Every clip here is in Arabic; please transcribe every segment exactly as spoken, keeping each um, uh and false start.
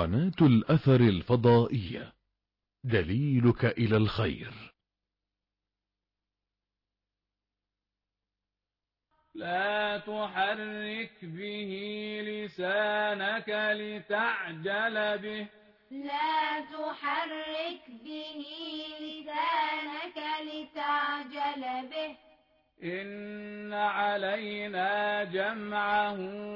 قناة الأثر الفضائية، دليلك إلى الخير. لا تحرك به لسانك لتعجل به لا تحرك به لسانك لتعجل به إن علينا جمعه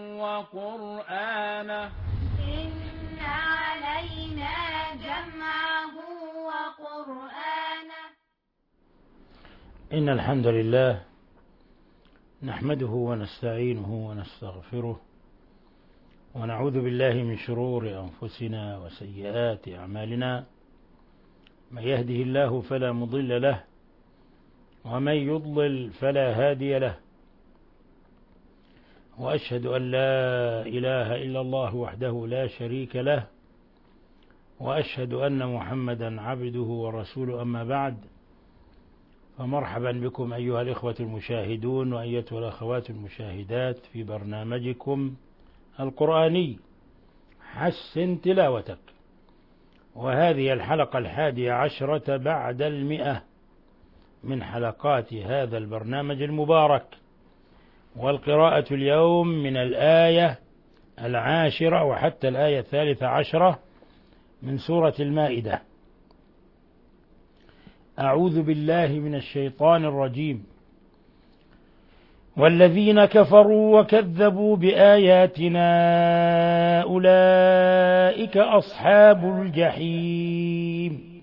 وقرآنه إن علينا جمعه وقرآنه إن الحمد لله نحمده ونستعينه ونستغفره ونعوذ بالله من شرور أنفسنا وسيئات أعمالنا. من يهده الله فلا مضل له ومن يضلل فلا هادي له، وأشهد أن لا إله إلا الله وحده لا شريك له، وأشهد أن محمدا عبده ورسوله. أما بعد، فمرحبا بكم أيها الإخوة المشاهدون وأيتها الأخوات المشاهدات في برنامجكم القرآني حسن تلاوتك، وهذه الحلقة الحادية عشرة بعد المئة من حلقات هذا البرنامج المبارك، والقراءة اليوم من الآية العاشرة وحتى الآية الثالثة عشرة من سورة المائدة. أعوذ بالله من الشيطان الرجيم. والذين كفروا وكذبوا بآياتنا أولئك أصحاب الجحيم.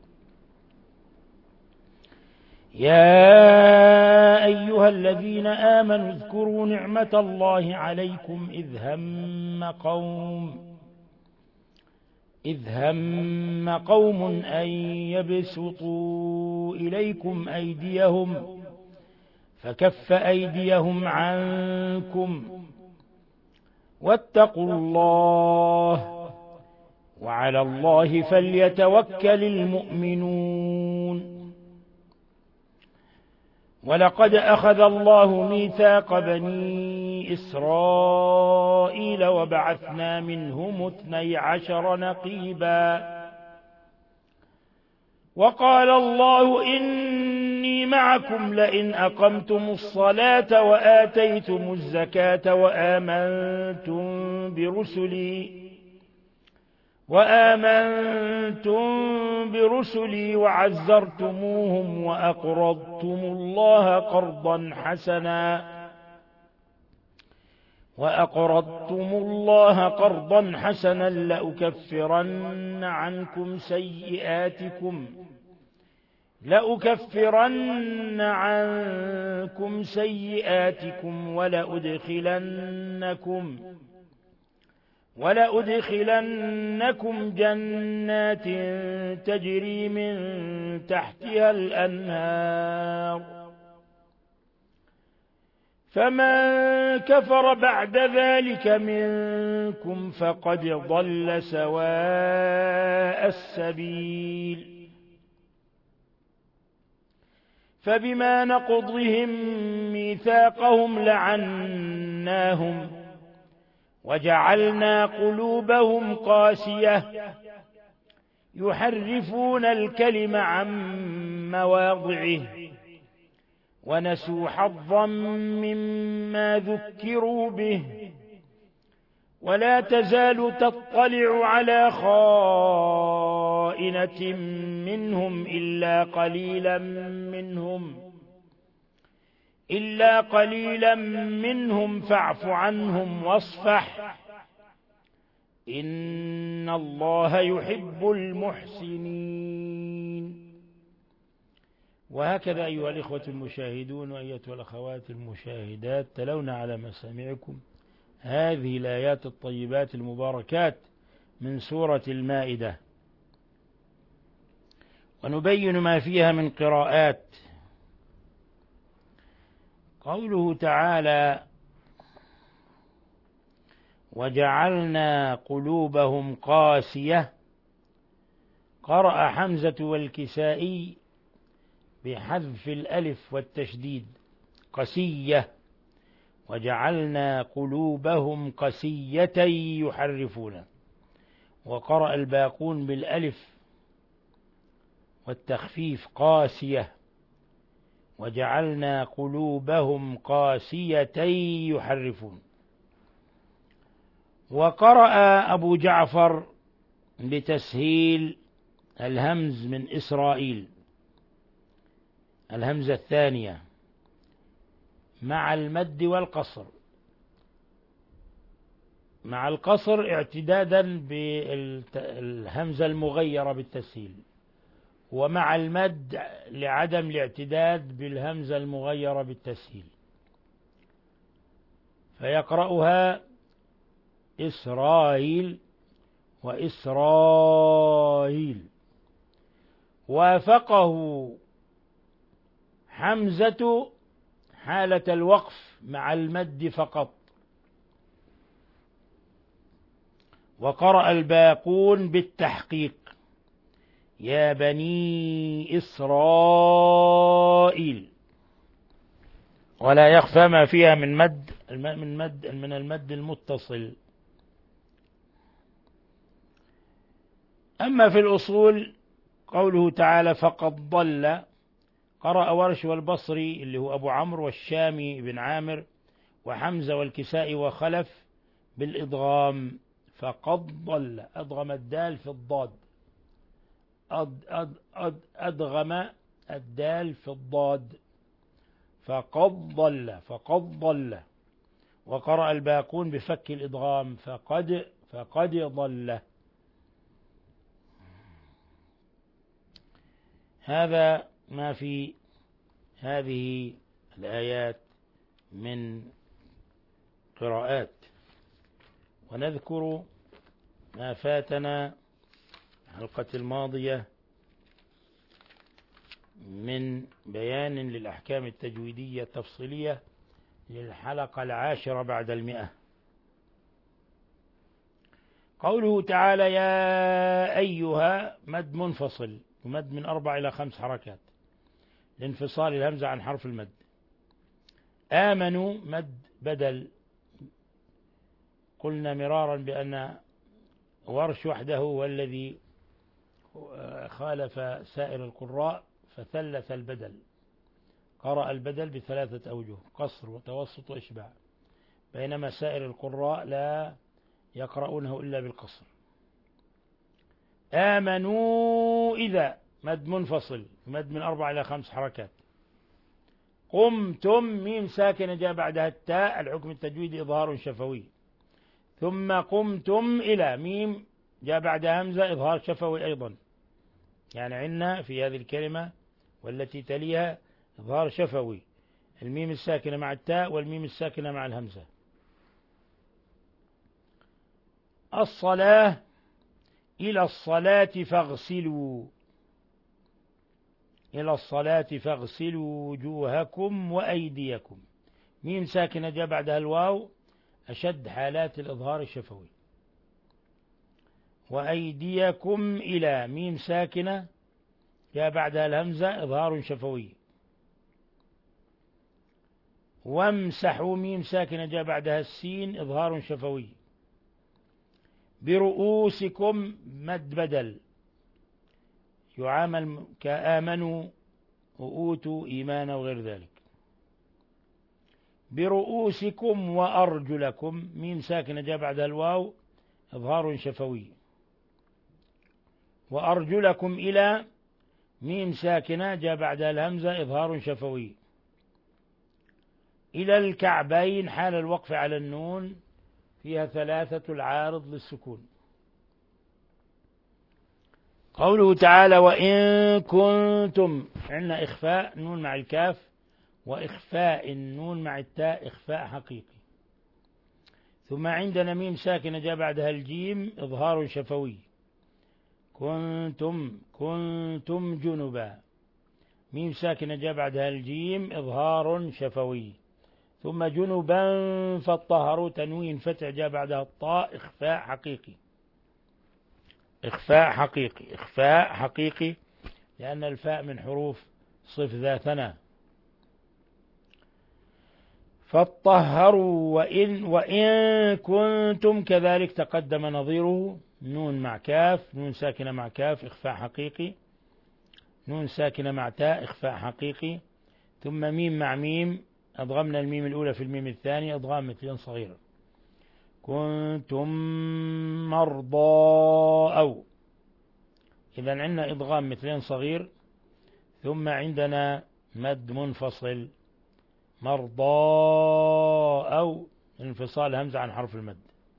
يا أيها الذين آمنوا اذكروا نعمة الله عليكم إذ هم قوم إذ هم قوم أن يبسطوا إليكم أيديهم فكف أيديهم عنكم واتقوا الله وعلى الله فليتوكل المؤمنون. ولقد أخذ الله ميثاق بني إسرائيل وبعثنا منهم اثني عشر نقيبا وقال الله إني معكم لئن أقمتم الصلاة وآتيتم الزكاة وآمنتم برسلي وآمنتم برسلي وعزرتموهم وأقرضتم الله قرضا حسنا وأقرضتم الله قرضا حسنا لأكفرن عنكم سيئاتكم لأكفرن عنكم سيئاتكم ولأدخلنكم ولأدخلنكم جنات تجري من تحتها الأنهار. فمن كفر بعد ذلك منكم فقد ضل سواء السبيل. فبما نقضهم ميثاقهم لعناهم وجعلنا قلوبهم قاسية يحرفون الكلم عن مواضعه ونسوا حظا مما ذكروا به. ولا تزال تطلع على خائنة منهم إلا قليلا منهم إلا قليلا منهم فاعف عنهم واصفح إن الله يحب المحسنين. وهكذا أيها الإخوة المشاهدون وأيتها الأخوات المشاهدات، تلونا على مسامعكم هذه الآيات الطيبات المباركات من سورة المائدة، ونبين ما فيها من قراءات. قوله تعالى: وجعلنا قلوبهم قاسية، قرأ حمزة والكسائي بحذف الألف والتشديد قسية، وجعلنا قلوبهم قسية يحرفون، وقرأ الباقون بالألف والتخفيف قاسية وجعلنا قلوبهم قاسية يحرفون. وقرأ أبو جعفر بتسهيل الهمز من إسرائيل الهمزة الثانية مع المد والقصر، مع القصر اعتدادا بالهمزة المغيرة بالتسهيل، ومع المد لعدم الاعتداد بالهمزة المغيرة بالتسهيل، فيقرأها إسرائيل وإسرائيل. وافقه حمزة حالة الوقف مع المد فقط. وقرأ الباقون بالتحقيق يا بني إسرائيل، ولا يخفى ما فيها من مد من مد من المد المتصل. أما في الأصول قوله تعالى فقد ضل، قرأ ورش والبصري اللي هو أبو عمرو والشامي بن عامر وحمزة والكسائي وخلف بالإدغام. فقد ضل أدغم الدال في الضاد، أد أد أد أدغم الدال في الضاد، فقد ضل فقد ضل. وقرأ الباقون بفك الإدغام فقد فقد ضل. هذا ما في هذه الآيات من قراءات. ونذكر ما فاتنا الحلقة الماضية من بيان للأحكام التجويدية التفصيلية للحلقة العاشرة بعد المئة. قوله تعالى يا أيها مد منفصل، ومد من أربع إلى خمس حركات لانفصال الهمزة عن حرف المد. آمنوا مد بدل، قلنا مرارا بأن ورش وحده هو الذي خالف سائر القراء فثلث البدل، قرأ البدل بثلاثة أوجه قصر وتوسط وإشباع، بينما سائر القراء لا يقرؤونه إلا بالقصر. آمنوا إذا مد منفصل، مد من أربع إلى خمس حركات. قمتم ميم ساكنة جاء بعدها التاء، الحكم التجويدي إظهار شفوي. ثم قمتم إلى ميم جاء بعدها همزة إظهار شفوي أيضا، يعني عندنا في هذه الكلمة والتي تليها إظهار شفوي، الميم الساكنة مع التاء والميم الساكنة مع الهمزة. الصلاة إلى الصلاة فاغسلوا، إلى الصلاة فاغسلوا وجوهكم وأيديكم، ميم ساكنة جاء بعدها الواو أشد حالات الإظهار الشفوي. وأيديكم إلى ميم ساكنة جاء بعدها الهمزة إظهار شفوي. وامسحوا ميم ساكنة جاء بعدها السين إظهار شفوي. برؤوسكم مد بدل، يعامل كآمنوا وأوتوا إيمانا وغير ذلك. برؤوسكم وأرجلكم ميم ساكنة جاء بعدها الواو إظهار شفوي. وأرجلكم إلى ميم ساكنة جاء بعدها الهمزة إظهار شفوي. إلى الكعبين حال الوقف على النون فيها ثلاثة العارض للسكون. قوله تعالى وإن كنتم، عندنا إخفاء نون مع الكاف وإخفاء النون مع التاء إخفاء حقيقي. ثم عندنا ميم ساكنة جاء بعدها الجيم إظهار شفوي. كنتم كنتم جنبا، ميم ساكنة جاء بعدها الجيم إظهار شفوي. ثم جنبا فالطهروا تنوين فتح جاء بعدها الطاء إخفاء حقيقي. إخفاء حقيقي إخفاء حقيقي لأن الفاء من حروف صف ذاتنا. فاطهروا وإن, وإن كنتم كذلك تقدم نظيره نون مع كاف، نون ساكنة مع كاف إخفاء حقيقي، نون ساكنة مع تاء إخفاء حقيقي، ثم ميم مع ميم، أضغمنا الميم الأولى في الميم الثاني إضغام مثلين صغير. كنتم مرضى أو، إذا عندنا إضغام مثلين صغير، ثم عندنا مد منفصل مرضى أو انفصال همزة عن حرف المد.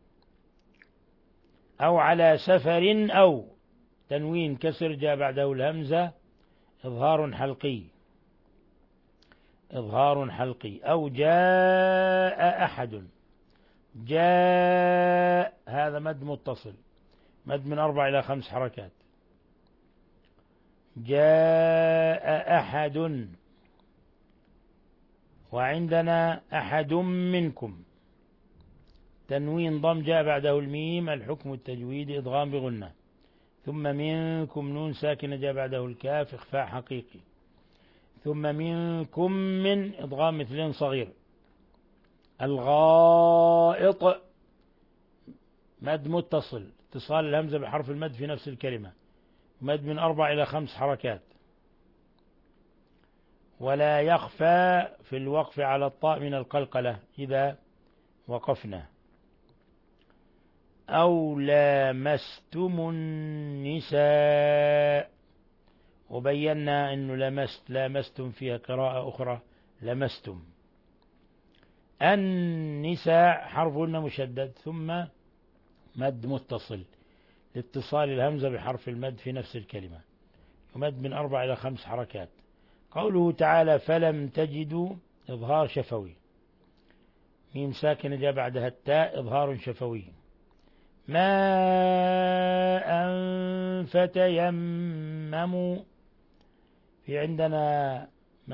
أو على سفر أو تنوين كسر جاء بعده الهمزة إظهار حلقي، إظهار حلقي. أو جاء أحد، جاء هذا مد متصل، مد من أربع إلى خمس حركات. جاء أحد. وعندنا أحد منكم تنوين ضم جاء بعده الميم الحكم التجويدي إضغام بغنة. ثم منكم نون ساكنة جاء بعده الكاف إخفاء حقيقي. ثم منكم من إضغام مثلين صغير. الغائط مد متصل اتصال الهمزة بحرف المد في نفس الكلمة، مد من أربع إلى خمس حركات. ولا يخفى في الوقف على الطاء من القلقلة إذا وقفنا. أو لامستم النساء، وبينا أنه لمست لامستم فيها قراءة أخرى لمستم. النساء حرف مشدد ثم مد متصل لاتصال الهمزة بحرف المد في نفس الكلمة، يمد من أربع إلى خمس حركات. قوله تعالى فلم تجدوا إظهار شفوي، ميم ساكنة جاء بعدها التاء إظهار شفوي. ماء فتيمموا، في عندنا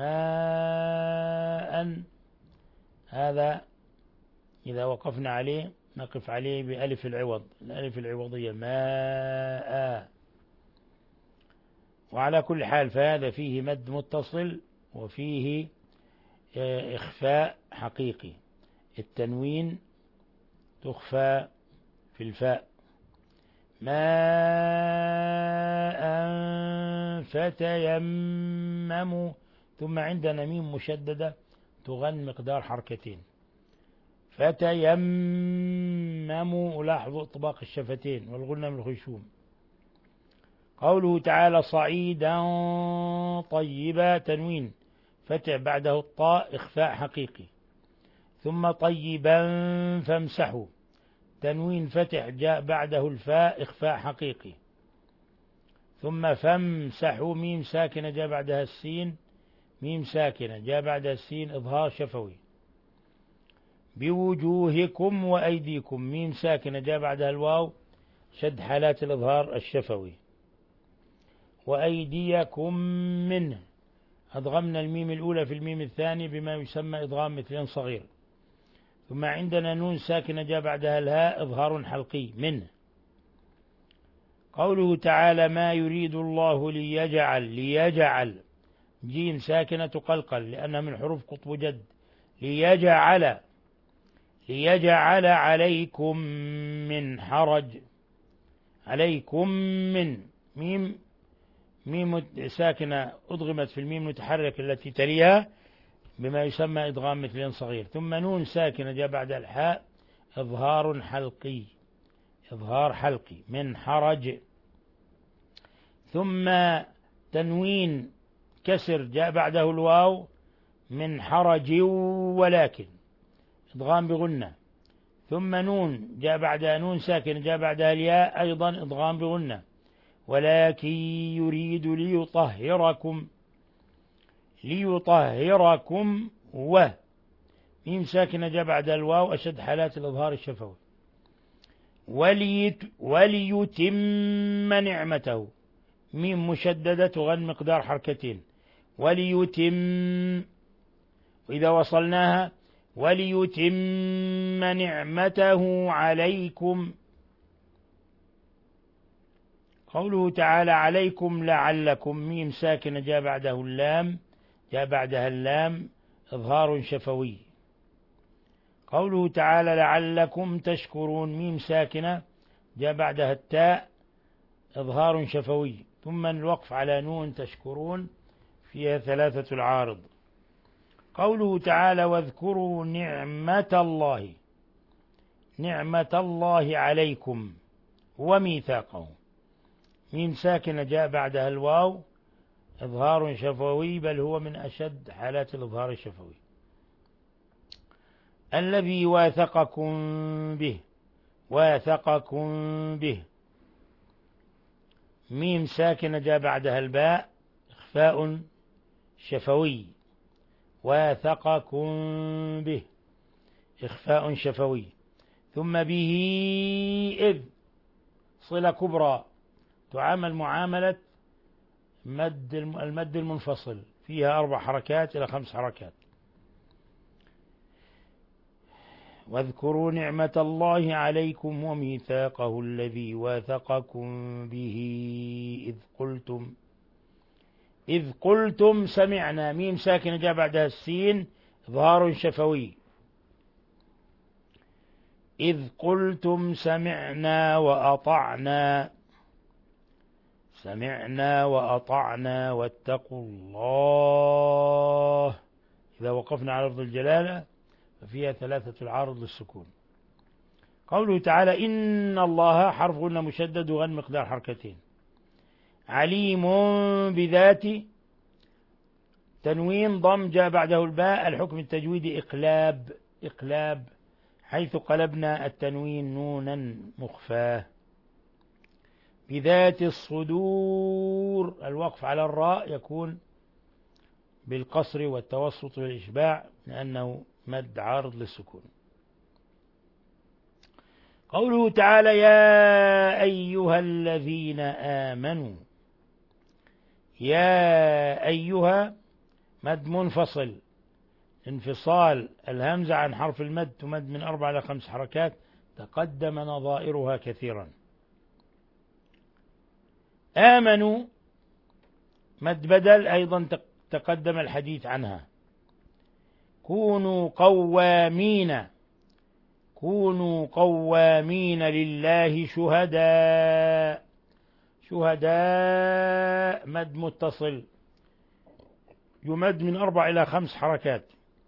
ماء، هذا إذا وقفنا عليه نقف عليه بألف العوض، الألف العوضية ماء. وعلى كل حال فهذا فيه مد متصل وفيه إخفاء حقيقي، التنوين تخفى في الفاء. ماء فتيمموا، ثم عندنا ميم مشددة تغن مقدار حركتين. فتيمموا، ولاحظوا اطباق الشفتين والغنة من الخشوم. قوله تعالى صعيدا طيبا، تنوين فتح بعده الطاء إخفاء حقيقي. ثم طيبا فامسحوا، تنوين فتح جاء بعده الفاء إخفاء حقيقي. ثم فامسحوا ميم ساكنة جاء بعدها السين، ميم ساكنة جاء بعدها السين إظهار شفوي. بوجوهكم وأيديكم، ميم ساكنة جاء بعدها الواو شد حالات الإظهار الشفوي. وأيديكم منه، أضغمنا الميم الأولى في الميم الثاني بما يسمى إضغام مثلين صغير. ثم عندنا نون ساكنة جاء بعدها الهاء إظهار حلقي منه. قوله تعالى ما يريد الله ليجعل، ليجعل جيم ساكنة تقلقل لأنها من حروف قطب جد. ليجعل، ليجعل عليكم من حرج، عليكم من ميم ميم ساكنة أضغمت في الميم المتحرك التي تليها بما يسمى إدغام مثلين صغير. ثم نون ساكنة جاء بعد الحاء إظهار حلقي، إظهار حلقي من حرج. ثم تنوين كسر جاء بعده الواو من حرج ولكن إدغام بغنة. ثم نون جاء بعدها نون ساكن جاء بعدها الياء أيضا إدغام بغنة. ولكن يريد ليطهركم، ليطهركم و ميم ساكنة جاء بعد الواو أشد حالات الإظهار الشفوي. وليت وليتم نعمته، ميم مشددة تغن مقدار حركتين. وليتم، وإذا وصلناها وليتم نعمته عليكم. قوله تعالى عليكم لعلكم، ميم ساكنة جاء بعده اللام جاء بعدها اللام إظهار شفوي. قوله تعالى لعلكم تشكرون، ميم ساكنة جاء بعدها التاء إظهار شفوي. ثم الوقف على نون تشكرون فيها ثلاثة العارض. قوله تعالى واذكروا نعمة الله، نعمة الله عليكم وميثاقه، ميم ساكنة جاء بعدها الواو إظهار شفوي، بل هو من أشد حالات الإظهار الشفوي. الذي واثقكم به، واثقكم به، ميم ساكنة جاء بعدها الباء إخفاء شفوي، واثقكم به إخفاء شفوي. ثم به إذ صلة كبرى تعامل معاملة مد المد المنفصل، فيها أربع حركات إلى خمس حركات. واذكروا نعمة الله عليكم وميثاقه الذي واثقكم به إذ قلتم، إذ قلتم سمعنا، ميم ساكنة جاء بعدها السين إظهار شفوي، إذ قلتم سمعنا وأطعنا، سمعنا وأطعنا واتقوا الله. إذا وقفنا على لفظ الجلالة ففيها ثلاثة العارض للسكون. قوله تعالى إن الله حرف غنة مشدد وغن مقدار حركتين. عليم بذات، تنوين ضم جاء بعده الباء، الحكم التجويدي إقلاب، إقلاب حيث قلبنا التنوين نونا مخفاه. بذات الصدور، الوقف على الراء يكون بالقصر والتوسط والإشباع لأنه مد عارض للسكون. قوله تعالى يا أيها الذين آمنوا، يا أيها مد منفصل، انفصال الهمزة عن حرف المد تمد من أربع إلى خمس حركات، تقدم نظائرها كثيرا. آمنوا مد بدل أيضا تقدم الحديث عنها. كونوا قوامين، كونوا قوامين لله شهداء، شهداء مد متصل يمد من أربع إلى خمس حركات.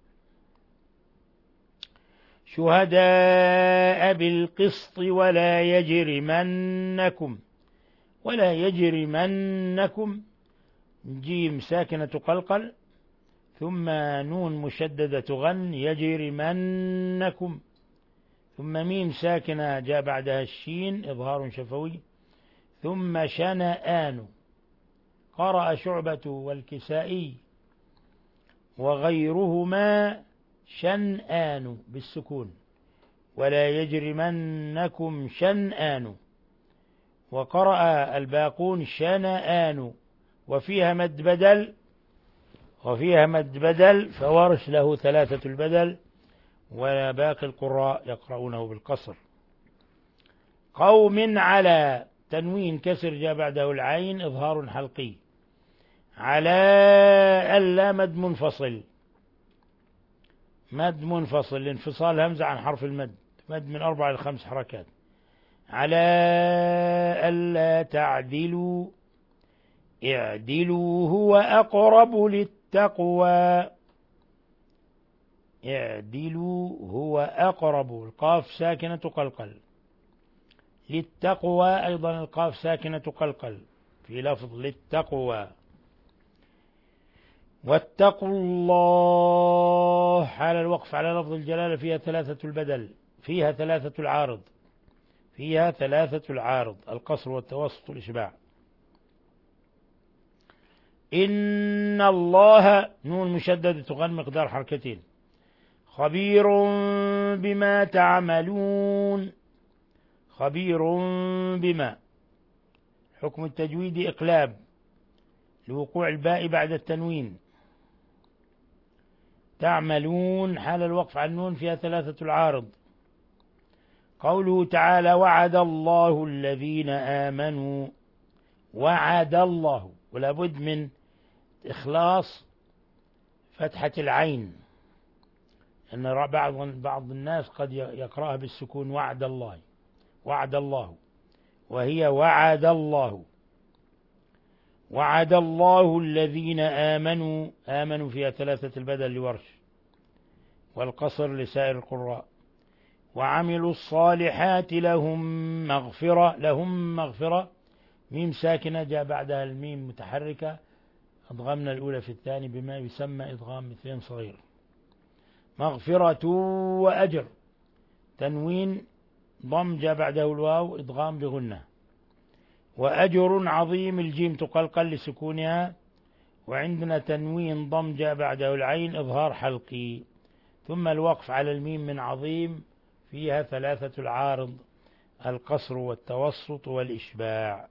شهداء بالقسط ولا يجرمنكم، ولا يجرمنكم جيم ساكنة قلقل ثم نون مشددة غن يجرمنكم، ثم ميم ساكنة جاء بعدها الشين إظهار شفوي، ثم شنآن. قرأ شعبة والكسائي وغيرهما شنآن بالسكون، ولا يجرمنكم شنآن. وقرأ الباقون شنآن، وفيها مد بدل، وفيها مد بدل فورش له ثلاثة البدل، وباقي القراء يقرؤونه بالقصر. قوم على، تنوين كسر جاء بعده العين إظهار حلقي. على ألا مد منفصل، مد منفصل لانفصال همزة عن حرف المد، مد من أربع إلى خمس حركات. على ألا تعدلوا، اعدلوا هو أقرب للتقوى، اعدلوا هو أقرب، القاف ساكنة قلقل. للتقوى أيضا القاف ساكنة قلقل في لفظ للتقوى. واتقوا الله حال الوقف على لفظ الجلالة فيها ثلاثة البدل، فيها ثلاثة العارض، فيها ثلاثة العارض القصر والتوسط والإشباع. إن الله نون مشددة تغن مقدار حركتين. خبير بما تعملون، خبير بما حكم التجويد إقلاب لوقوع الباء بعد التنوين. تعملون حال الوقف على النون فيها ثلاثة العارض. قوله تعالى وعد الله الذين آمنوا، وعد الله، ولا بد من إخلاص فتحة العين، أن بعض بعض الناس قد يقرأها بالسكون وعد الله، وعد الله. وهي وعد الله. وعد الله الذين آمنوا، آمنوا فيها ثلاثة البدل لورش والقصر لسائر القراء، وعملوا الصالحات لهم مغفرة. لهم مغفرة، ميم ساكنة جاء بعدها الميم متحركة، أضغمنا الأولى في الثاني بما يسمى إضغام مثلين صغير. مغفرة وأجر، تنوين ضم جاء بعده الواو إضغام بغنة. وأجر عظيم، الجيم تقلقل لسكونها، وعندنا تنوين ضم جاء بعده العين إظهار حلقي. ثم الوقف على الميم من عظيم، فيها ثلاثة العارض، القصر والتوسط والإشباع.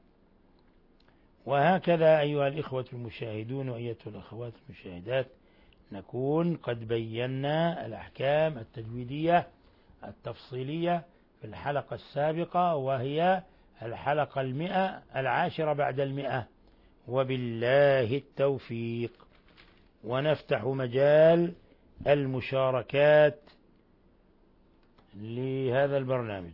وهكذا أيها الإخوة المشاهدون وأيتها الأخوات المشاهدات، نكون قد بينا الأحكام التجويدية التفصيلية في الحلقة السابقة، وهي الحلقة المئة العاشرة بعد المئة، وبالله التوفيق. ونفتح مجال المشاركات لهذا البرنامج.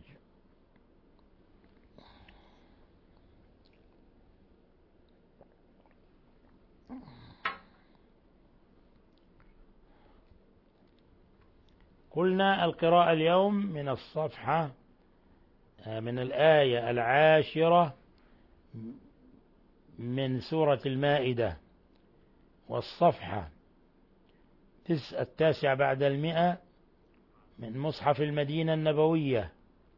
قلنا القراءة اليوم من الصفحة من الآية العاشرة من سورة المائدة، والصفحة التاسعة بعد المئة من مصحف المدينة النبوية.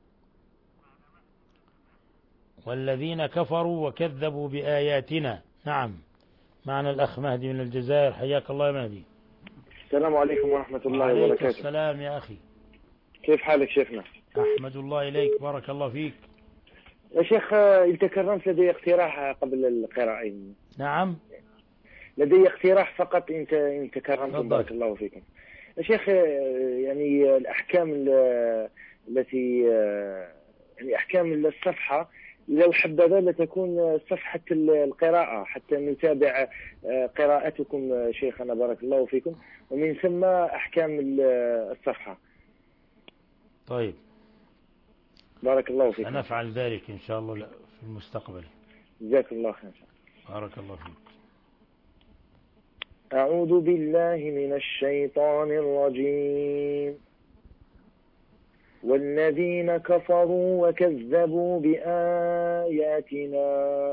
والذين كفروا وكذبوا بآياتنا. نعم، معنا الأخ مهدي من الجزائر، حياك الله يا مهدي. السلام عليكم ورحمة الله وبركاته. وعليكم السلام يا أخي، كيف حالك شيخنا؟ أحمد الله إليك، بارك الله فيك. يا شيخ أنت كرمت، لدي اقتراح قبل القراءة. نعم، لدي اقتراح فقط، أنت أنت كرمتم، بارك الله فيكم. يا شيخ يعني الأحكام التي يعني أحكام الصفحة لو حبذا لتكون صفحة القراءة حتى نتابع قراءتكم شيخنا بارك الله فيكم، ومن ثم أحكام الصفحة. طيب، بارك الله فيك. سنفعل ذلك إن شاء الله في المستقبل. جزاك الله خير. بارك الله فيك. أعوذ بالله من الشيطان الرجيم. والذين كفروا وكذبوا بآياتنا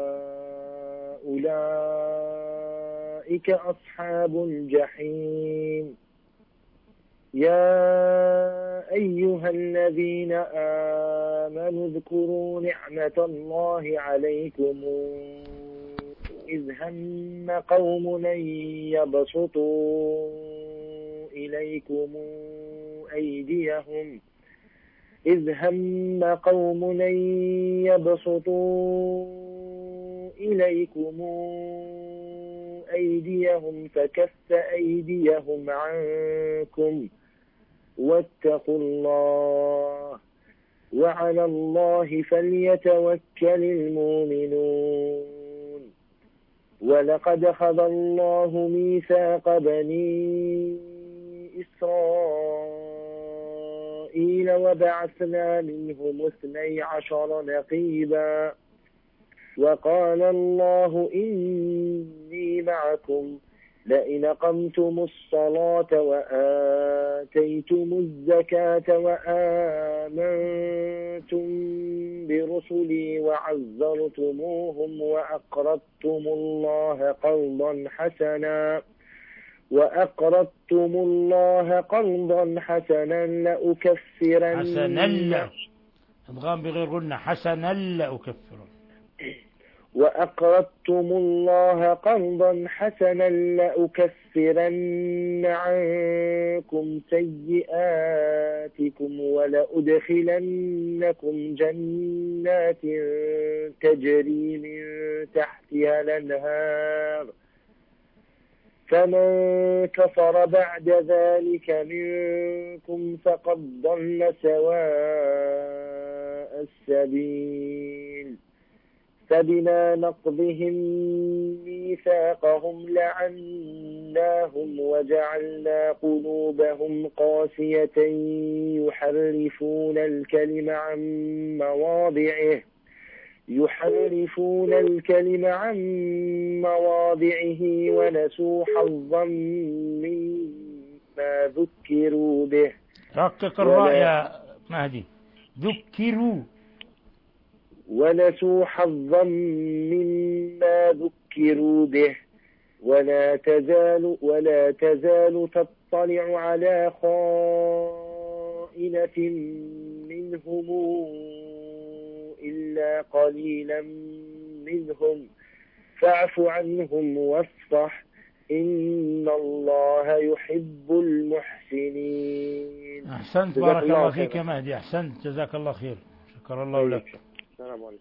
أولئك أصحاب الجحيم. يا أيها الذين آمنوا اذكروا نعمة الله عليكم إذ هم قوم أن يبسطوا إليكم أيديهم إذ هم قوم أن يبسطوا إليكم أيديهم فكف أيديهم عنكم واتقوا الله وعلى الله فليتوكل المؤمنون. ولقد أخذ الله ميثاق بني إسرائيل وبعثنا منهم اثني عشر نقيبا وقال الله إني معكم لئن أقمتم الصلاة وآتيتم الزكاة وآمنتم برسلي وعزرتموهم وأقرضتم الله قرضا حسنا وأقرضتم الله قرضا حسنا لأكفرن حسنا لا أضغام بغير غنة حسنا لأكفرن وأقرضتم الله قرضا حسنا لأكفرن عنكم سيئاتكم ولأدخلنكم جنات تجري من تحتها الأنهار فمن كفر بعد ذلك منكم فقد ضل سواء السبيل. فبما نقضهم ميثاقهم لعناهم وجعلنا قلوبهم قاسية يحرفون الكلم عن مواضعه يحرفون الكلم عن مواضعه ونسوا حظا مما ذكروا به. رقق الراء يا مهدي. ذكروا. ونسوا حظا مما ذكروا به ولا تزال ولا تزال تطلع على خائنة منهم إلا قليلا منهم فاعف عنهم واصفح إن الله يحب المحسنين. أحسنت، بارك الله فيك يا مهدي، أحسنت، جزاك الله خير، شكر الله لك. السلام عليكم.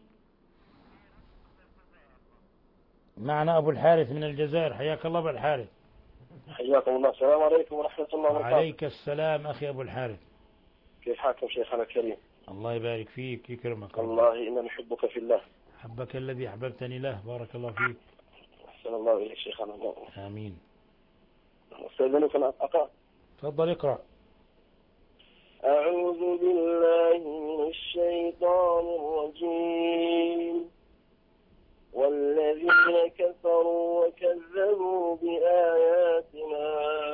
معنا أبو الحارث من الجزائر، حياك الله أبو الحارث. حياكم الله. السلام عليكم ورحمة الله وبركاته. وعليك السلام أخي أبو الحارث. كيف حالكم شيخنا الكريم؟ الله يبارك فيك، يكرمك. والله إنا نحبك في الله. حبك الذي أحببتني له، بارك الله فيك. أحسن الله إليك شيخنا. آمين. أستاذنك أن أقرأ. تفضل اقرأ. أعوذ بالله من الشيطان الرجيم. والذين كفروا وكذبوا بآياتنا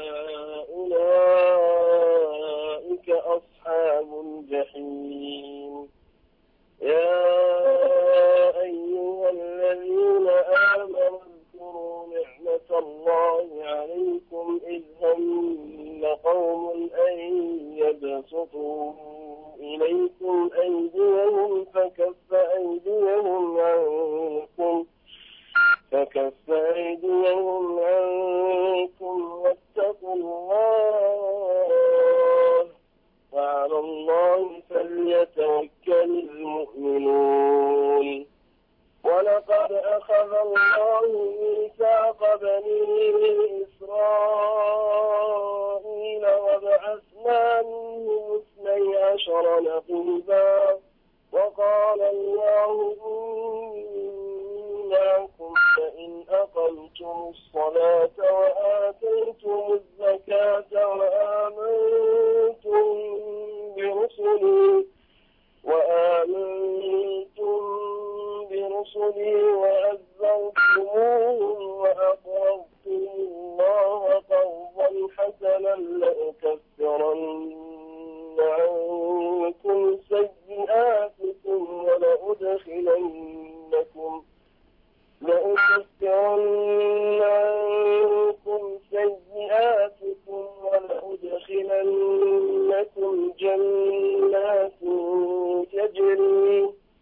أولئك أصحاب الجحيم. يا أيها الذين آمنوا اذكروا نعمة الله عليكم إذ هم قوم أن يبسطوا إليكم أيديهم فكف أيديهم عنكم فكف أيديهم عنكم واتقوا الله وعلى الله فليتوكل المؤمنون. ولقد أخذ الله ميثاق بني إسرائيل وبعثنا منهم اثني عشر نقيبا وقال الله إني معكم فإن أقمتم الصلاة وآتيتم الزكاة وآمنتم برسلي وآمنتم برسلي وعزرتموهم وأقرضتم الله قرضا حسنا لأكفرن عنكم سيئاتكم ولأدخلنكم لأكفرن عنكم سيئاتكم ولأدخلنكم جنات تجري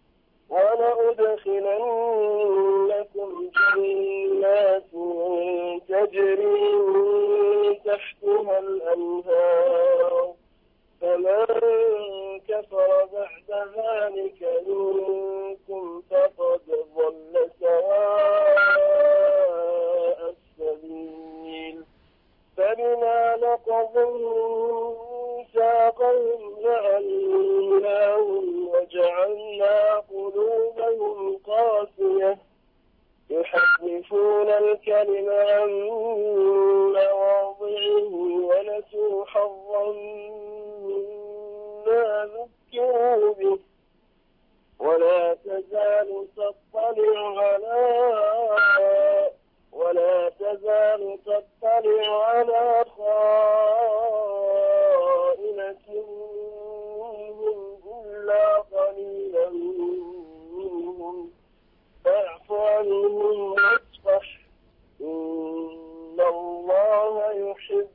ولأدخلنكم جنات تجري من تحتها الأنهار فمن كفر بعد ذلك منكم فقد ضل سواء السبيل. فبما نقضهم ميثاقهم لعناهم وجعلنا قلوبهم قاسية يحرفون الكلم عن مواضعه ونسوا حظا مما ذكروا به ولا تزال تطلع على ولا تزال تطلع على خائنة منهم إلا قليلا منهم فاعف عنهم واصفح إن الله يحب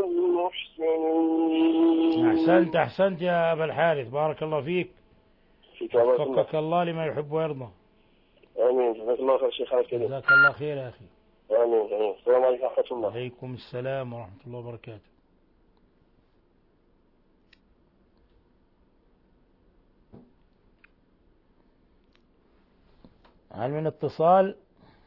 المحسنين. أحسنت أحسنت يا أبا الحارث، بارك الله فيك، وفقك الله لما يحب ويرضى. آمين. جزاك الله خير شيخنا الكريم. جزاك الله خير يا أخي. آمين آمين. السلام عليكم ورحمة الله. وعليكم السلام ورحمة الله وبركاته. هل من اتصال؟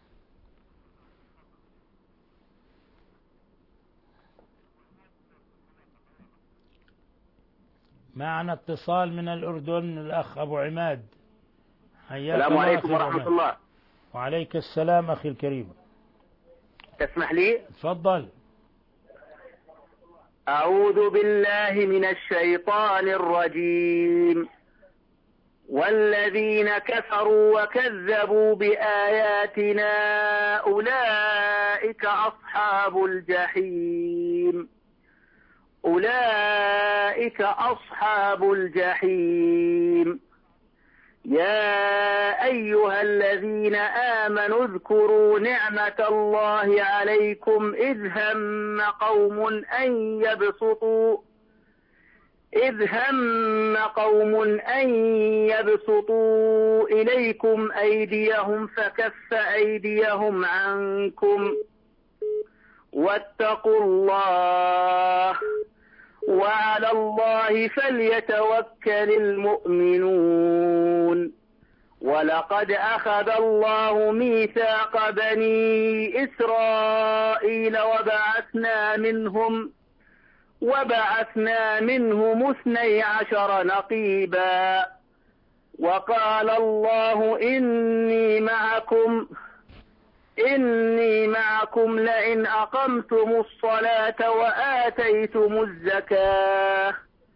معنا اتصال من الأردن، الأخ أبو عماد، حياك السلام الله. عليكم ورحمة الله. وعليك السلام أخي الكريم. تسمح لي؟ تفضل. أعوذ بالله من الشيطان الرجيم. والذين كفروا وكذبوا بآياتنا أولئك أصحاب الجحيم أولئك أصحاب الجحيم. يا أيها الذين آمنوا اذكروا نعمة الله عليكم إذ هم قوم أن يبسطوا إذ هم قوم أن يبسطوا إليكم أيديهم فكف أيديهم عنكم واتقوا الله وعلى الله فليتوكل المؤمنون. ولقد أخذ الله ميثاق بني إسرائيل وبعثنا منهم وبعثنا منهم اثني عشر نقيبا وقال الله إني معكم إني معكم لئن أقمتم الصلاة وآتيتم الزكاة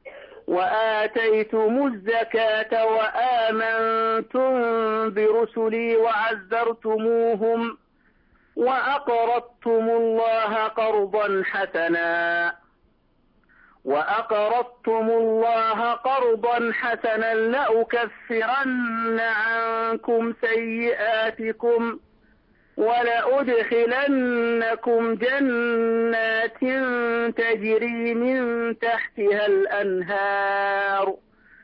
وآتيتم الزكاة وآمنتم برسلي وعزرتموهم وأقرضتم الله قرضا حسنا وأقرضتم الله قرضا حسنا لأكفرن عنكم سيئاتكم ولأدخلنكم جنات تجري من تحتها الأنهار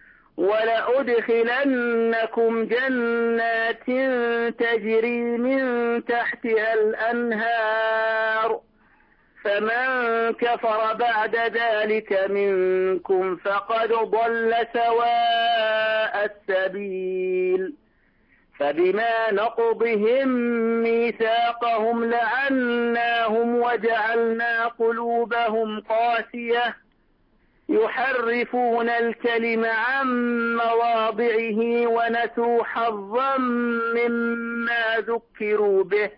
ولأدخلنكم جنات تجري من تحتها الأنهار فمن كفر بعد ذلك منكم فقد ضل سواء السبيل. فبما نقضهم ميثاقهم لعناهم وجعلنا قلوبهم قاسية يحرفون الكلم عن مواضعه ونسوا حظا مما ذكروا به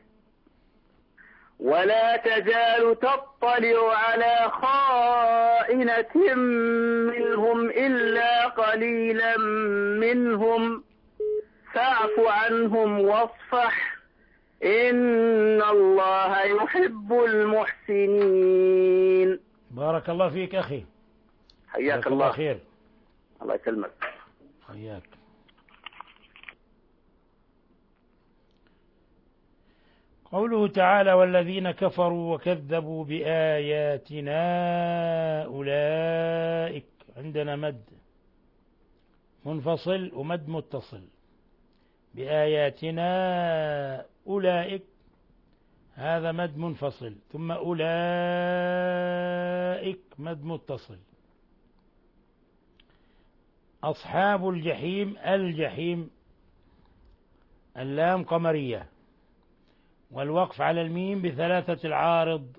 ولا تزال تطلع على خائنة منهم إلا قليلا منهم فاعف عنهم واصفح إن الله يحب المحسنين. بارك الله فيك أخي. حياك الله. خير. الله يسلمك. حياك. قوله تعالى والذين كفروا وكذبوا بآياتنا أولئك، عندنا مد منفصل ومد متصل. بآياتنا أولئك هذا مد منفصل، ثم أولئك مد متصل. أصحاب الجحيم، الجحيم اللام قمرية والوقف على الميم بثلاثة العارض.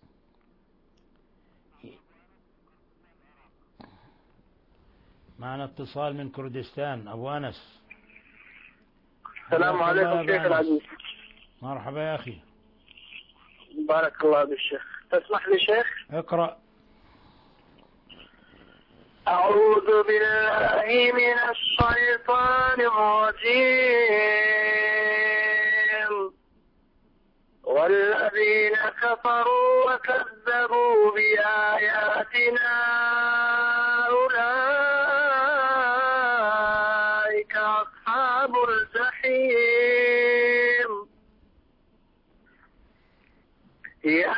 معنا اتصال من كردستان. أبو أنس. السلام عليكم شيخ العزيز. مرحبا يا أخي. بارك الله بالشيخ. تسمح لي شيخ؟ اقرأ. أعوذ بالله من الشيطان الرجيم. والذين كفروا وكذبوا بآياتنا أولئك أصحاب الجحيم. يا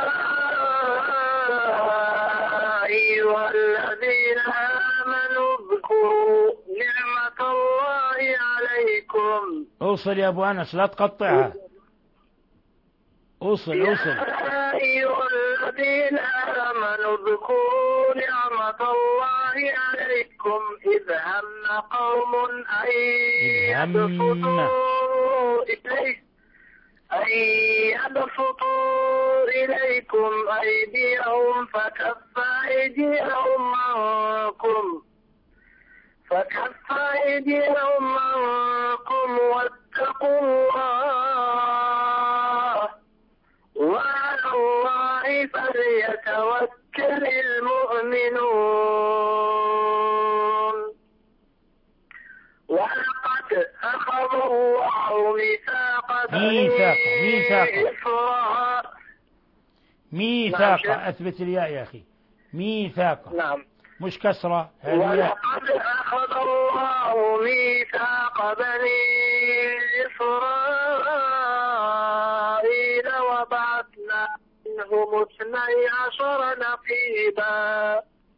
أيها الذين آمنوا اذكروا نعمة الله عليكم. أوصل يا أبو أنس لا تقطعها. أوصل أوصل. يا أيها الذين آمنوا اذكروا نعمة الله عليكم إذ هم قوم أن يبسطوا إليكم أن يبسطوا إليكم أيديهم فكف أيديهم عنكم فكف أيديهم عنكم واتقوا الله وعلى الله فليتوكل المؤمنون. ميثاق ميثاق إسرائيل. ميثاق أثبت الياء يا أخي. ميثاق نعم. مش كسرة هذه. ولقد أخذ الله ميثاق بني إسرائيل وبعثنا منهم اثني عشر نقيبا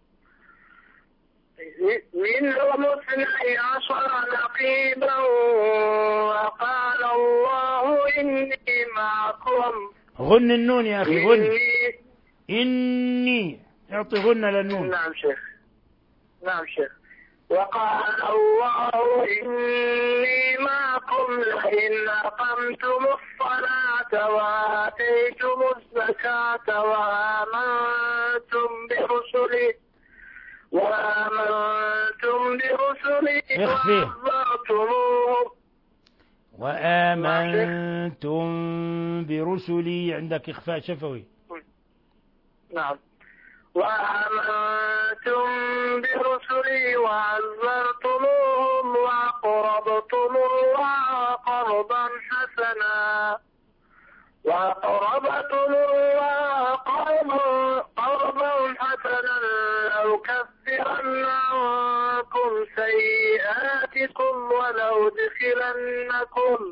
منهم اثني عشر نقيبا وقال الله إني معكم. غن النون يا أخي غن. إني, إني اعطي غن للنون. نعم شيخ. نعم شيخ. وقال الله إني معكم لئن أقمتم الصلاة وآتيتم الزكاة وآمنتم برسلي وآمنتم برسلي وعزرتموهم وآمنتم برسلي. عندك إخفاء شفوي. نعم. وآمنتم برسلي وعزرتموهم وأقرضتم الله قرضا حسنا وأقرضتم الله قرضا حسنا لأكفرن عنكم سيئاتكم ولأدخلنكم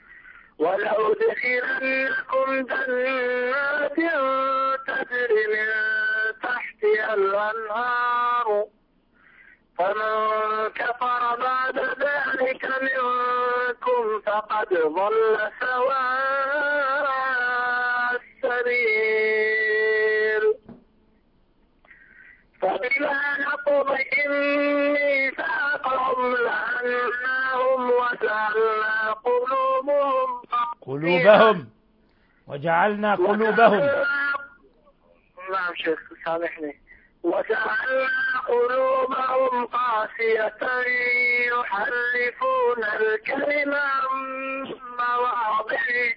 ولأدخلنكم جنات تجري من تحتها الأنهار فمن كفر بعد ذلك منكم فقد ضل سواء السبيل. فبما نقضهم ميثاقهم لعناهم وجعلنا قلوبهم قلوبهم وجعلنا قلوبهم. نعم شيخ سامحني. وجعلنا قلوبهم قاسية يحرفون الكلم عن مواضعه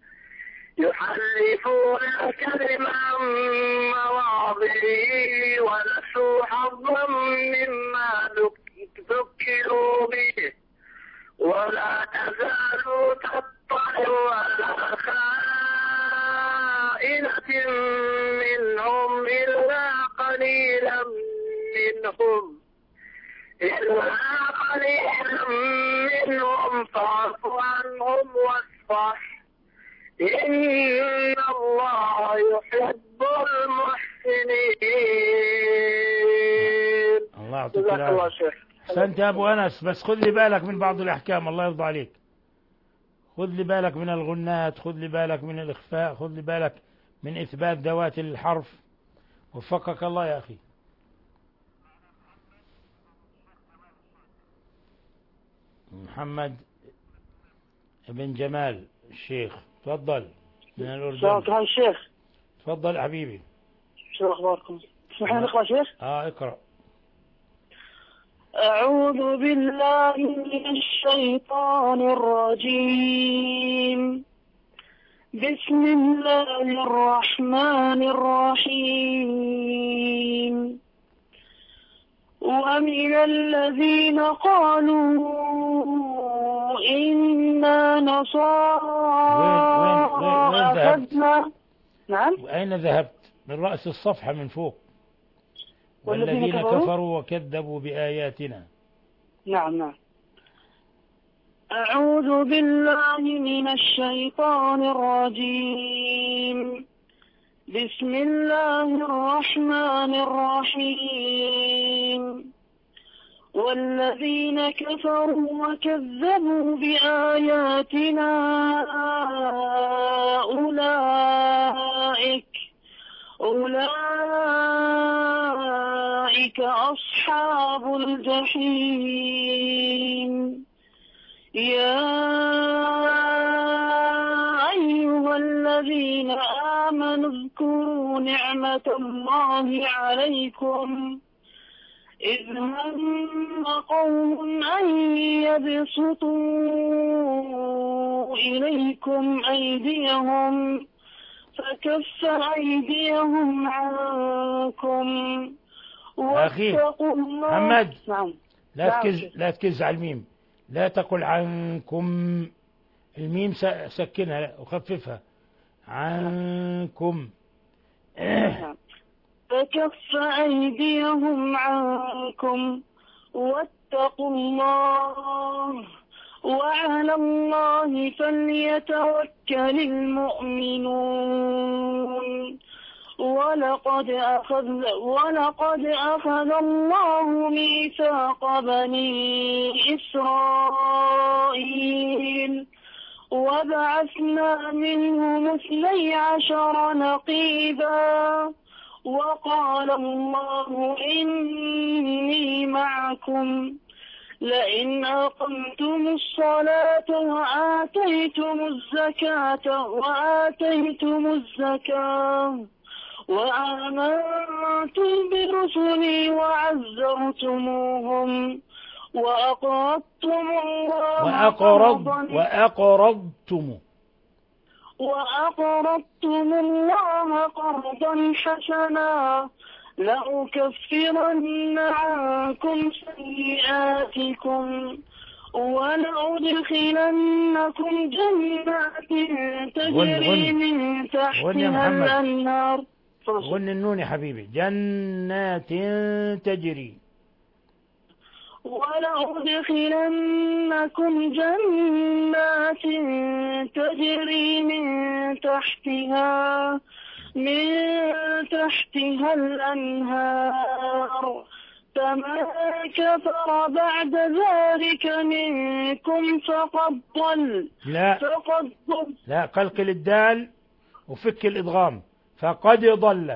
يحرفون الكلم عن مواضعه ونسوا حظا مما ذكروا به ولا تزالوا تطلع على خائنة منهم إلا قليلا منهم إلا قليلا منهم فاعف عنهم واصفح إن الله يحب المحسنين. الله يعطيك العافية. أحسنت يا أبو أنس. بس خذ لي بالك من بعض الأحكام. الله يرضى عليك. خذ لي بالك من الغنات، خذ لي بالك من الإخفاء، خذ لي بالك من إثبات ذوات الحرف. وفقك الله يا أخي. محمد بن جمال الشيخ تفضل من الأردن. شكرا الشيخ. تفضل حبيبي. شو أخباركم؟ تسمحين نقرأ شيخ؟ آه اقرأ. أعوذ بالله من الشيطان الرجيم. بسم الله الرحمن الرحيم. ومن الذين قالوا إنا نصارى أخذنا. نعم. أين ذهبت؟ من رأس الصفحة من فوق. والذين كفروا, كفروا وكذبوا بآياتنا. نعم نعم. أعوذ بالله من الشيطان الرجيم. بسم الله الرحمن الرحيم. والذين كفروا وكذبوا بآياتنا أولئك أولئك أصحاب الجحيم. يا أيها الذين آمنوا اذكروا نعمة الله عليكم إذ هم قوم أن يبسطوا إليكم أيديهم فكف أيديهم عنكم واتقوا الله. محمد نعم. لا تكز لا تكز على الميم. لا تقل عنكم الميم سكنها وخففها. عنكم. فكف أيديهم عنكم واتقوا الله وعلى الله فليتوكل المؤمنون. ولقد أخذ ولقد أخذ الله ميثاق بني إسرائيل وبعثنا منهم اثني عشر نقيبا وقال الله إني معكم لئن أقمتم الصلاة وآتيتم الزكاة وآتيتم الزكاة وآمنتم برسلي وعزرتموهم وأقرضتم الله وأقرض وأقرضتم وأقرضتم الله قرضا حسنا لأكفرن عنكم سيئاتكم ولأدخلنكم جنات تجري من تحتها الأنهار. غن النون يا حبيبي. جنات تجري. ولأدخلنكم جنات تجري من تحتها من تحتها الأنهار فمن كفر بعد ذلك منكم فقد ضل. لا فقد ضل. لا قلقل الدال وفك الإدغام. فقد ضل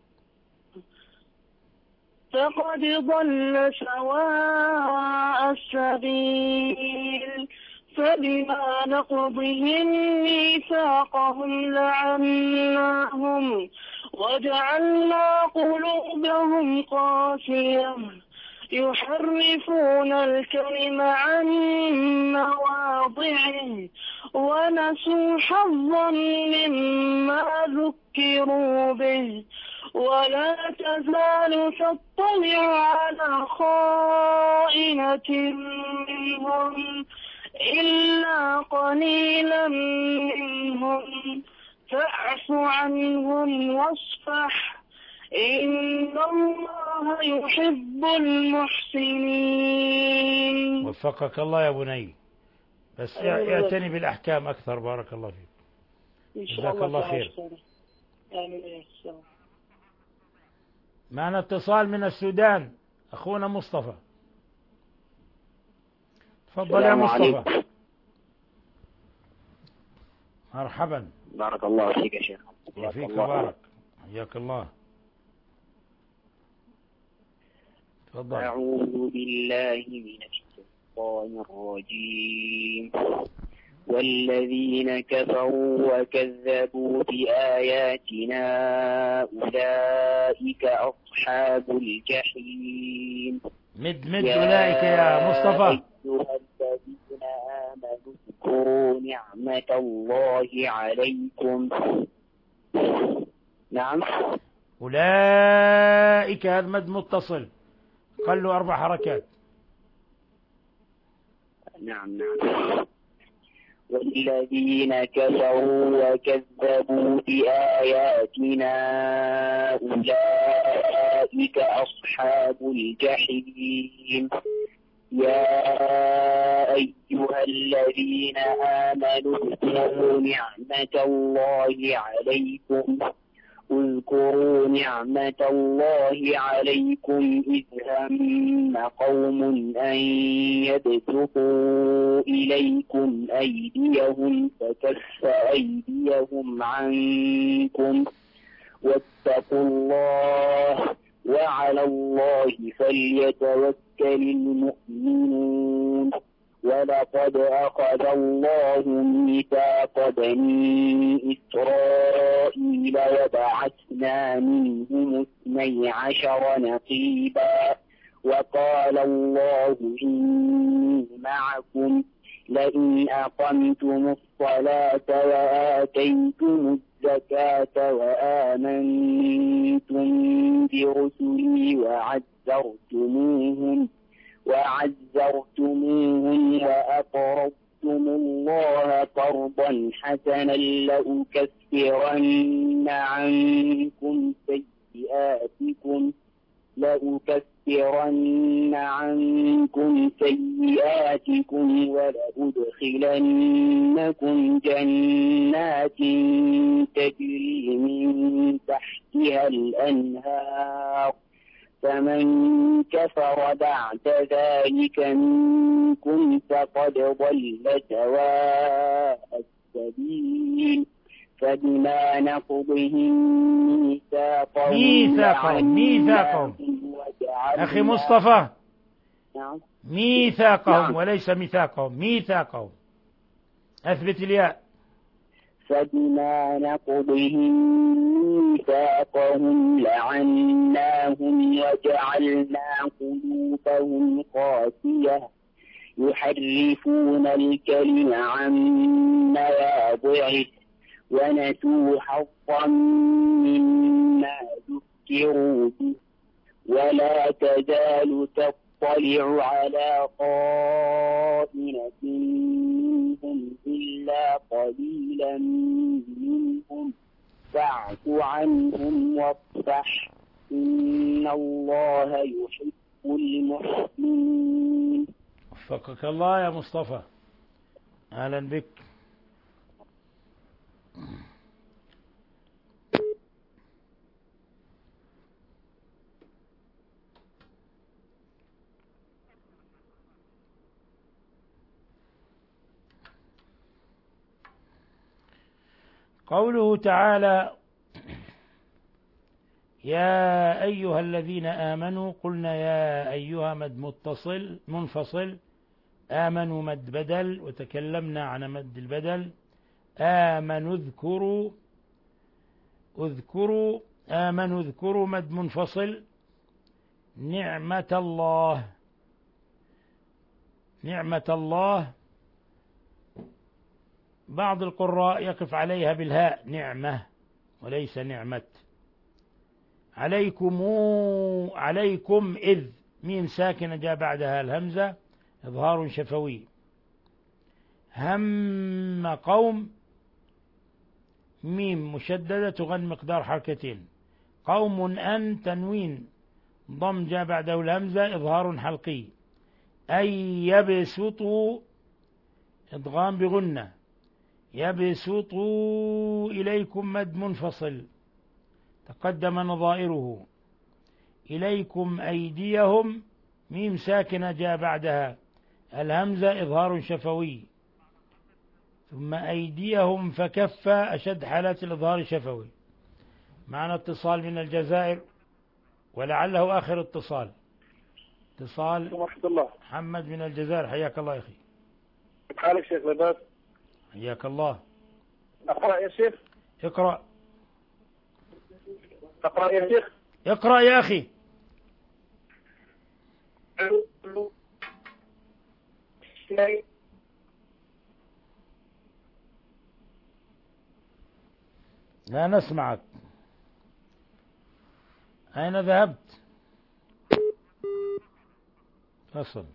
فقد ضل سواء السبيل فبما نقضهم ميثاقهم لعناهم وجعلنا قلوبهم قاسية يحرفون الكلم عن مواضعه ونسوا حظا مما ذكروا به ولا تزال تطلع على خائنة منهم إلا قليلا منهم فاعف عنهم واصفح إن الله يحب المحسنين. وفقك الله يا بني. بس اعتني بالأحكام أكثر. بارك الله فيك. جزاك الله خير. معنا اتصال من السودان أخونا مصطفى. تفضل يا مصطفى. عليكم. مرحبا. بارك الله فيك يا شيخ. وفيك بارك. حياك الله. تفضل. أعوذ بالله من الشيطان الرجيم. والذين كفروا وكذبوا بآياتنا أولئك أصحاب الجحيم. مد مد أولئك يا مصطفى. أيها الذين آمنوا اذكروا نعمة الله عليكم. نعم. أولئك هذا مد متصل قالوا أربع حركات. نعم نعم. والذين كفروا وكذبوا بآياتنا أولئك أصحاب الجحيم. يا أيها الذين آمنوا اذكروا نعمة الله عليكم اذكروا نعمة الله عليكم إذ هم قوم أن يبسطوا إليكم أيديهم فكف أيديهم عنكم واتقوا الله وعلى الله فليتوكل المؤمنون. ولقد أخذ الله ميثاق بني إسرائيل وبعثنا منهم اثني عشر نقيبا وقال الله إني معكم لئن أقمتم الصلاة وآتيتم الزكاة وآمنتم برسلي وعزرتموهم وعزرتموهم وأقرضتم أقرضتم الله قرضا حسنا لأكفرن عنكم سيئاتكم لأكفرن عنكم سيئاتكم ولأدخلنكم جنات تجري من تحتها الأنهار فمن كفر بعد ذلك منكم فقد ضل سواء السبيل فبما نقضهم ميثاقهم ميثاقهم ميثاقهم أخي مصطفى نعم ميثاقهم نعم. وليس ميثاقهم ميثاقهم أثبت الياء فبما نقضهم ميثاقهم لعناهم وجعلنا قلوبهم قاسية يحرفون الكلم عن مواضعه ونسوا حظا مما ذكروا به ولا تزال تطلع على خائنة منهم إلا قليلا منهم فاعف عنهم واصفح إن الله يحب المحسنين. وفقك الله يا مصطفى، أهلا بك. قوله تعالى: يا أيها الذين آمنوا، قلنا يا أيها مد متصل منفصل، آمنوا مد بدل، وتكلمنا عن مد البدل. آمنوا اذكروا اذكروا آمنوا اذكروا مد منفصل. نعمة الله نعمة الله بعض القراء يقف عليها بالهاء نعمة وليس نعمة. عليكم عليكم إذ ميم ساكنة جاء بعدها الهمزة إظهار شفوي. هم قوم ميم مشددة تغن مقدار حركتين. قوم أن تنوين ضم جاء بعده الهمزة إظهار حلقي. أي يبسطوا إدغام بغنة. يبسطوا إليكم مد منفصل تقدم نظائره. إليكم أيديهم ميم ساكنة جاء بعدها الهمزة إظهار شفوي. ثم أيديهم فكف أشد حالات الإظهار الشفوي. معنا اتصال من الجزائر ولعله آخر اتصال. اتصال ورحمة الله. محمد من الجزائر، حياك الله يا أخي. كيف حالك شيخ لباس؟ حياك الله. أقرأ يا شيخ. اقرأ أقرأ يا شيخ. اقرأ يا أخي. لا نسمعك. أين ذهبت؟ فصل.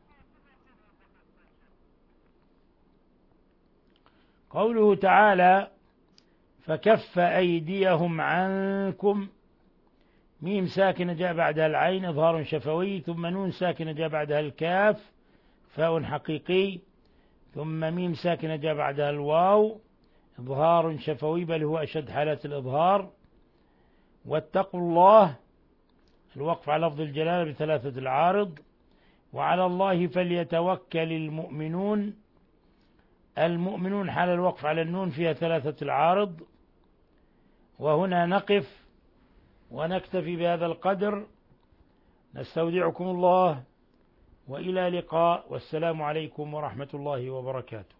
قوله تعالى: فكف أيديهم عنكم ميم ساكنة جاء بعدها العين إظهار شفوي. ثم نون ساكنة جاء بعدها الكاف فاء حقيقي. ثم ميم ساكنة جاء بعدها الواو إظهار شفوي، بل هو أشد حالات الإظهار. واتقوا الله الوقف على لفظ الجلالة بثلاثة العارض. وعلى الله فليتوكل المؤمنون. المؤمنون حال الوقف على النون فيها ثلاثة العارض. وهنا نقف ونكتفي بهذا القدر. نستودعكم الله وإلى لقاء، والسلام عليكم ورحمة الله وبركاته.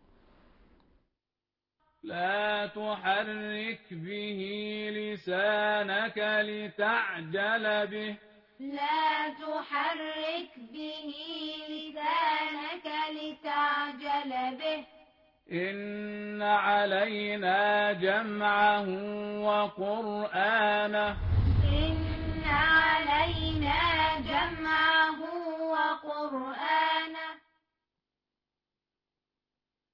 لا تحرك به لسانك لتعجل به. لا تحرك به لسانك لتعجل به. إن علينا جمعه وقرآنه. إن علينا جمعه وقرآنه.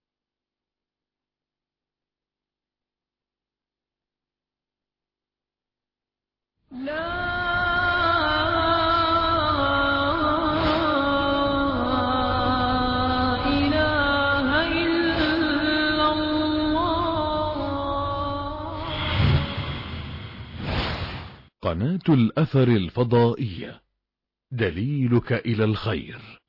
قناة الأثر الفضائية، دليلك إلى الخير.